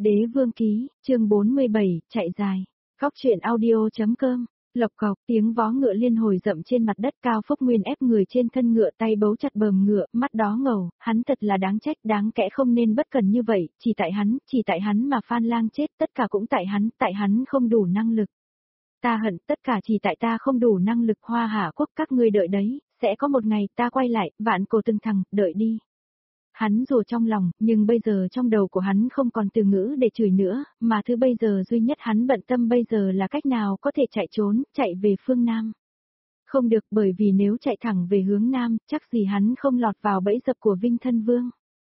Đế vương ký, chương 47, chạy dài. Góc truyện audio.com. Lộc cộc, tiếng vó ngựa liên hồi rậm trên mặt đất. Cao Phúc Nguyên ép người trên thân ngựa, tay bấu chặt bờm ngựa, mắt đó ngầu, hắn thật là đáng trách, đáng kẽ không nên bất cần như vậy, chỉ tại hắn mà Phan Lang chết, tất cả cũng tại hắn không đủ năng lực. Ta hận, tất cả chỉ tại ta không đủ năng lực. Hoa Hạ Quốc các ngươi đợi đấy, sẽ có một ngày ta quay lại, vạn cổ từng thằng, đợi đi. Hắn rủa trong lòng, nhưng bây giờ trong đầu của hắn không còn từ ngữ để chửi nữa, mà thứ bây giờ duy nhất hắn bận tâm bây giờ là cách nào có thể chạy trốn, chạy về phương Nam. Không được, bởi vì nếu chạy thẳng về hướng Nam, chắc gì hắn không lọt vào bẫy dập của Vinh Thân Vương.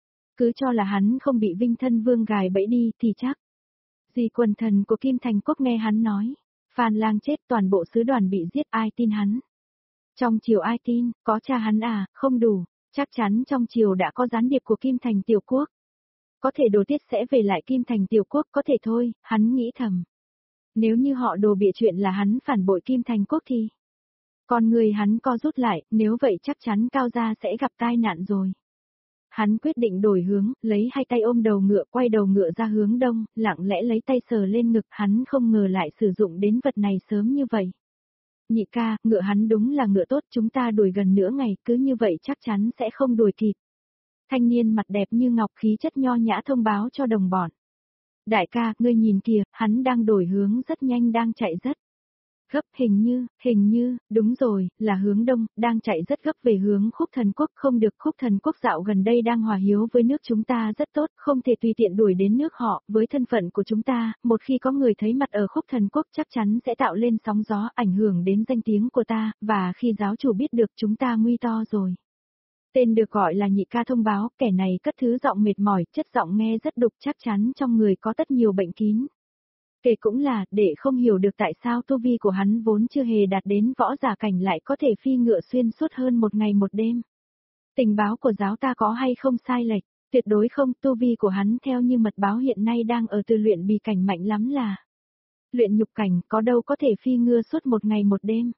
Cứ cho là hắn không bị Vinh Thân Vương gài bẫy đi thì chắc. Dì quần thần của Kim Thành Quốc nghe hắn nói, Phan Lang chết, toàn bộ sứ đoàn bị giết, ai tin hắn? Trong triều ai tin, có cha hắn à, không đủ. Chắc chắn trong triều đã có gián điệp của Kim Thành Tiểu Quốc. Có thể Đồ Tiết sẽ về lại Kim Thành Tiểu Quốc, có thể thôi, hắn nghĩ thầm. Nếu như họ đồ bịa chuyện là hắn phản bội Kim Thành Quốc thì... Con người hắn co rút lại, nếu vậy chắc chắn Cao Gia sẽ gặp tai nạn rồi. Hắn quyết định đổi hướng, lấy hai tay ôm đầu ngựa, quay đầu ngựa ra hướng đông, lặng lẽ lấy tay sờ lên ngực, hắn không ngờ lại sử dụng đến vật này sớm như vậy. Nhị ca, ngựa hắn đúng là ngựa tốt, chúng ta đuổi gần nửa ngày, cứ như vậy chắc chắn sẽ không đuổi kịp. Thanh niên mặt đẹp như ngọc, khí chất nho nhã thông báo cho đồng bọn. Đại ca, ngươi nhìn kìa, hắn đang đổi hướng rất nhanh, đang chạy rất gấp, hình như, đúng rồi, là hướng đông, đang chạy rất gấp về hướng Khúc Thần Quốc. Không được, Khúc Thần Quốc dạo gần đây đang hòa hiếu với nước chúng ta rất tốt, không thể tùy tiện đuổi đến nước họ. Với thân phận của chúng ta, một khi có người thấy mặt ở Khúc Thần Quốc chắc chắn sẽ tạo lên sóng gió, ảnh hưởng đến danh tiếng của ta, và khi giáo chủ biết được chúng ta nguy to rồi. Tên được gọi là Nhị ca thông báo, kẻ này cất thứ giọng mệt mỏi, chất giọng nghe rất đục, chắc chắn trong người có rất nhiều bệnh kín. Kể cũng là, để không hiểu được tại sao tu vi của hắn vốn chưa hề đạt đến võ giả cảnh lại có thể phi ngựa xuyên suốt hơn một ngày một đêm. Tình báo của giáo ta có hay không sai lệch? Tuyệt đối không, tu vi của hắn theo như mật báo hiện nay đang ở từ luyện bì cảnh mạnh lắm là. Luyện nhục cảnh, có đâu có thể phi ngựa suốt một ngày một đêm.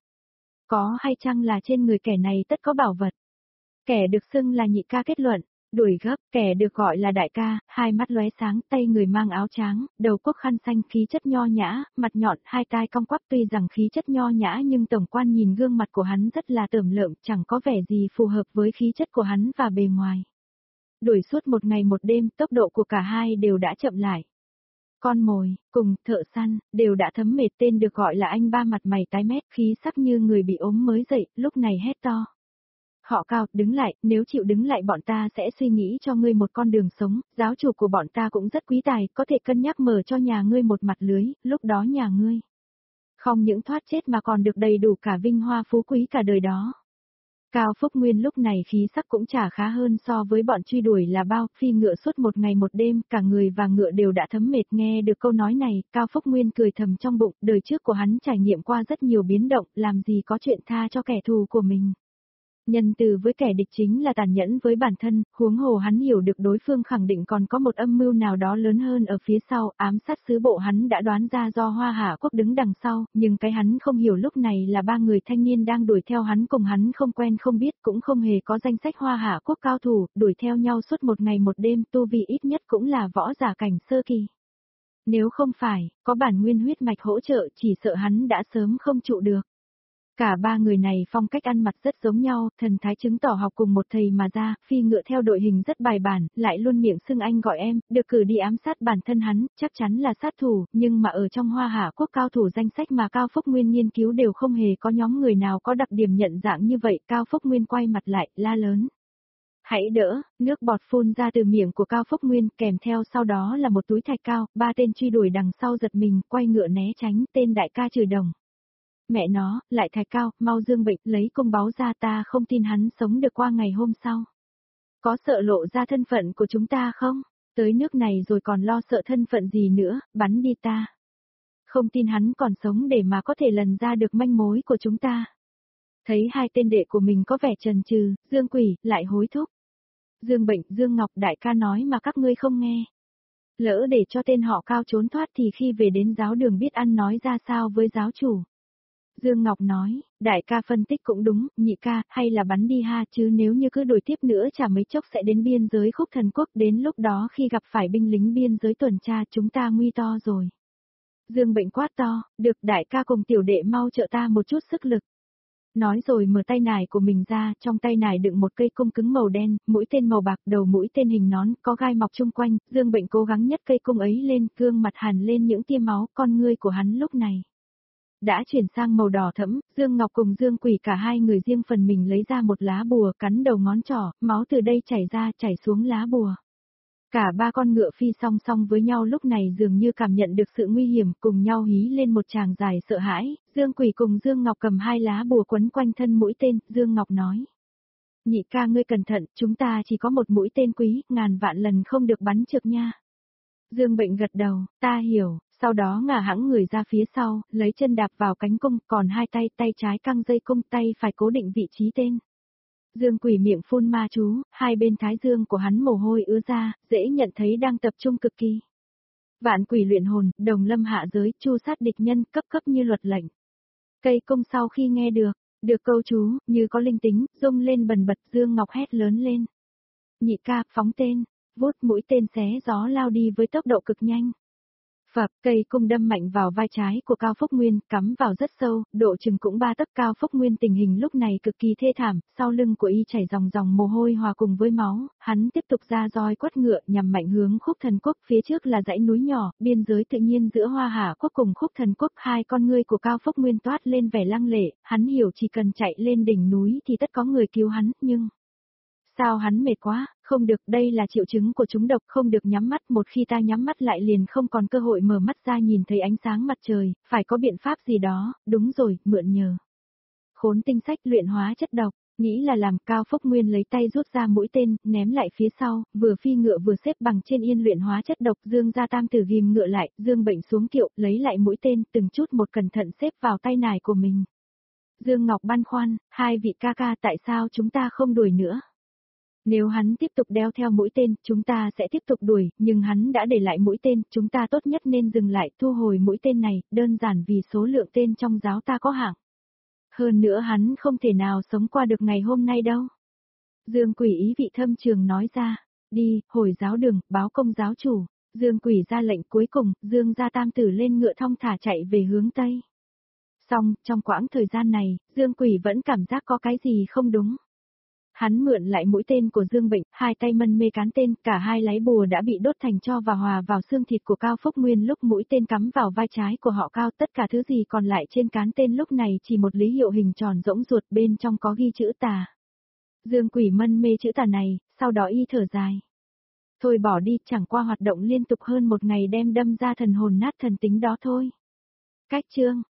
Có hay chăng là trên người kẻ này tất có bảo vật? Kẻ được xưng là Nhị ca kết luận. Đuổi gấp, kẻ được gọi là đại ca, hai mắt lóe sáng, tay người mang áo trắng, đầu quốc khăn xanh, khí chất nho nhã, mặt nhọn, hai tai cong quắp. Tuy rằng khí chất nho nhã nhưng tổng quan nhìn gương mặt của hắn rất là tởm lợm, chẳng có vẻ gì phù hợp với khí chất của hắn và bề ngoài. Đuổi suốt một ngày một đêm, tốc độ của cả hai đều đã chậm lại. Con mồi, cùng, thợ săn, đều đã thấm mệt. Tên được gọi là anh ba mặt mày tái mét, khí sắc như người bị ốm mới dậy, lúc này hét to. Họ Cao, đứng lại, nếu chịu đứng lại bọn ta sẽ suy nghĩ cho ngươi một con đường sống, giáo chủ của bọn ta cũng rất quý tài, có thể cân nhắc mở cho nhà ngươi một mặt lưới, lúc đó nhà ngươi không những thoát chết mà còn được đầy đủ cả vinh hoa phú quý cả đời đó. Cao Phúc Nguyên lúc này khí sắc cũng chả khá hơn so với bọn truy đuổi là bao, phi ngựa suốt một ngày một đêm, cả người và ngựa đều đã thấm mệt. Nghe được câu nói này, Cao Phúc Nguyên cười thầm trong bụng, đời trước của hắn trải nghiệm qua rất nhiều biến động, làm gì có chuyện tha cho kẻ thù của mình. Nhân từ với kẻ địch chính là tàn nhẫn với bản thân, huống hồ hắn hiểu được đối phương khẳng định còn có một âm mưu nào đó lớn hơn ở phía sau, ám sát sứ bộ hắn đã đoán ra do Hoa Hạ Quốc đứng đằng sau, nhưng cái hắn không hiểu lúc này là ba người thanh niên đang đuổi theo hắn, cùng hắn không quen không biết, cũng không hề có danh sách Hoa Hạ Quốc cao thủ, đuổi theo nhau suốt một ngày một đêm, tu vi ít nhất cũng là võ giả cảnh sơ kỳ. Nếu không phải, có bản nguyên huyết mạch hỗ trợ, chỉ sợ hắn đã sớm không trụ được. Cả ba người này phong cách ăn mặc rất giống nhau, thần thái chứng tỏ học cùng một thầy mà ra, phi ngựa theo đội hình rất bài bản, lại luôn miệng xưng anh gọi em, được cử đi ám sát bản thân hắn, chắc chắn là sát thủ, nhưng mà ở trong Hoa Hạ Quốc cao thủ danh sách mà Cao Phúc Nguyên nghiên cứu đều không hề có nhóm người nào có đặc điểm nhận dạng như vậy. Cao Phúc Nguyên quay mặt lại, la lớn. Hãy đỡ, nước bọt phun ra từ miệng của Cao Phúc Nguyên, kèm theo sau đó là một túi thạch cao, ba tên truy đuổi đằng sau giật mình, quay ngựa né tránh, tên đại ca chửi đồng. Mẹ nó, lại thạch cao, mau dương bệnh, lấy công báo ra, ta không tin hắn sống được qua ngày hôm sau. Có sợ lộ ra thân phận của chúng ta không? Tới nước này rồi còn lo sợ thân phận gì nữa, bắn đi ta. Không tin hắn còn sống để mà có thể lần ra được manh mối của chúng ta. Thấy hai tên đệ của mình có vẻ chần chừ, Dương Quỷ lại hối thúc. Dương Bệnh, Dương Ngọc, đại ca nói mà các ngươi không nghe. Lỡ để cho tên họ Cao trốn thoát thì khi về đến giáo đường biết ăn nói ra sao với giáo chủ. Dương Ngọc nói, đại ca phân tích cũng đúng, nhị ca, hay là bắn đi ha, chứ nếu như cứ đuổi tiếp nữa chả mấy chốc sẽ đến biên giới Khúc Thần Quốc, đến lúc đó khi gặp phải binh lính biên giới tuần tra chúng ta nguy to rồi. Dương Bệnh quát to, được đại ca cùng tiểu đệ mau trợ ta một chút sức lực. Nói rồi mở tay nải của mình ra, trong tay nải đựng một cây cung cứng màu đen, mũi tên màu bạc, đầu mũi tên hình nón, có gai mọc chung quanh, Dương Bệnh cố gắng nhấc cây cung ấy lên, gương mặt hằn lên những tia máu, con ngươi của hắn lúc này đã chuyển sang màu đỏ thẫm, Dương Ngọc cùng Dương Quỷ cả hai người riêng phần mình lấy ra một lá bùa, cắn đầu ngón trỏ, máu từ đây chảy ra, chảy xuống lá bùa. Cả ba con ngựa phi song song với nhau lúc này dường như cảm nhận được sự nguy hiểm, cùng nhau hí lên một tràng dài sợ hãi, Dương Quỷ cùng Dương Ngọc cầm hai lá bùa quấn quanh thân mũi tên, Dương Ngọc nói. Nhị ca ngươi cẩn thận, chúng ta chỉ có một mũi tên quý, ngàn vạn lần không được bắn trượt nha. Dương Bệnh gật đầu, ta hiểu, sau đó ngả hãng người ra phía sau, lấy chân đạp vào cánh cung, còn hai tay, tay trái căng dây cung, tay phải cố định vị trí tên. Dương Quỷ miệng phun ma chú, hai bên thái dương của hắn mồ hôi ứa ra, dễ nhận thấy đang tập trung cực kỳ. Vạn quỷ luyện hồn, đồng lâm hạ giới, chu sát địch nhân, cấp cấp như luật lệnh. Cây cung sau khi nghe được câu chú, như có linh tính, rung lên bần bật, Dương Ngọc hét lớn lên. Nhị ca, phóng tên, vút mũi tên xé gió lao đi với tốc độ cực nhanh. Phập, cây cung đâm mạnh vào vai trái của Cao Phúc Nguyên, cắm vào rất sâu, độ chừng cũng 3 tấc. Cao Phúc Nguyên tình hình lúc này cực kỳ thê thảm, sau lưng của y chảy dòng dòng mồ hôi hòa cùng với máu, hắn tiếp tục ra roi quất ngựa nhằm mạnh hướng Khúc Thần Quốc, phía trước là dãy núi nhỏ, biên giới tự nhiên giữa Hoa Hà Quốc cùng Khúc Thần Quốc, hai con ngươi của Cao Phúc Nguyên toát lên vẻ lăng lệ, hắn hiểu chỉ cần chạy lên đỉnh núi thì tất có người cứu hắn, nhưng sao hắn mệt quá, không được, đây là triệu chứng của trúng độc, không được nhắm mắt, một khi ta nhắm mắt lại liền không còn cơ hội mở mắt ra nhìn thấy ánh sáng mặt trời, phải có biện pháp gì đó, đúng rồi, mượn nhờ. Khốn tinh sách luyện hóa chất độc, nghĩ là làm. Cao Phúc Nguyên lấy tay rút ra mũi tên, ném lại phía sau, vừa phi ngựa vừa xếp bằng trên yên luyện hóa chất độc. Dương gia tam tử ghim ngựa lại, Dương Bệnh xuống kiệu, lấy lại mũi tên, từng chút một cẩn thận xếp vào tay nải của mình. Dương Ngọc băn khoăn, hai vị ca ca tại sao chúng ta không đuổi nữa? Nếu hắn tiếp tục đeo theo mũi tên, chúng ta sẽ tiếp tục đuổi, nhưng hắn đã để lại mũi tên, chúng ta tốt nhất nên dừng lại, thu hồi mũi tên này, đơn giản vì số lượng tên trong giáo ta có hạn. Hơn nữa hắn không thể nào sống qua được ngày hôm nay đâu. Dương Quỷ ý vị thâm trường nói ra, đi, hồi giáo đường, báo công giáo chủ. Dương Quỷ ra lệnh, cuối cùng, Dương gia tam tử lên ngựa thong thả chạy về hướng Tây. Xong, trong quãng thời gian này, Dương Quỷ vẫn cảm giác có cái gì không đúng. Hắn mượn lại mũi tên của Dương Bệnh, hai tay mân mê cán tên, cả hai láy bùa đã bị đốt thành tro và hòa vào xương thịt của Cao Phúc Nguyên lúc mũi tên cắm vào vai trái của họ Cao, tất cả thứ gì còn lại trên cán tên lúc này chỉ một lý hiệu hình tròn rỗng ruột, bên trong có ghi chữ tà. Dương Quỷ mân mê chữ tà này, sau đó y thở dài. Thôi bỏ đi, chẳng qua hoạt động liên tục hơn một ngày đem đâm ra thần hồn nát thần tính đó thôi. Cách chương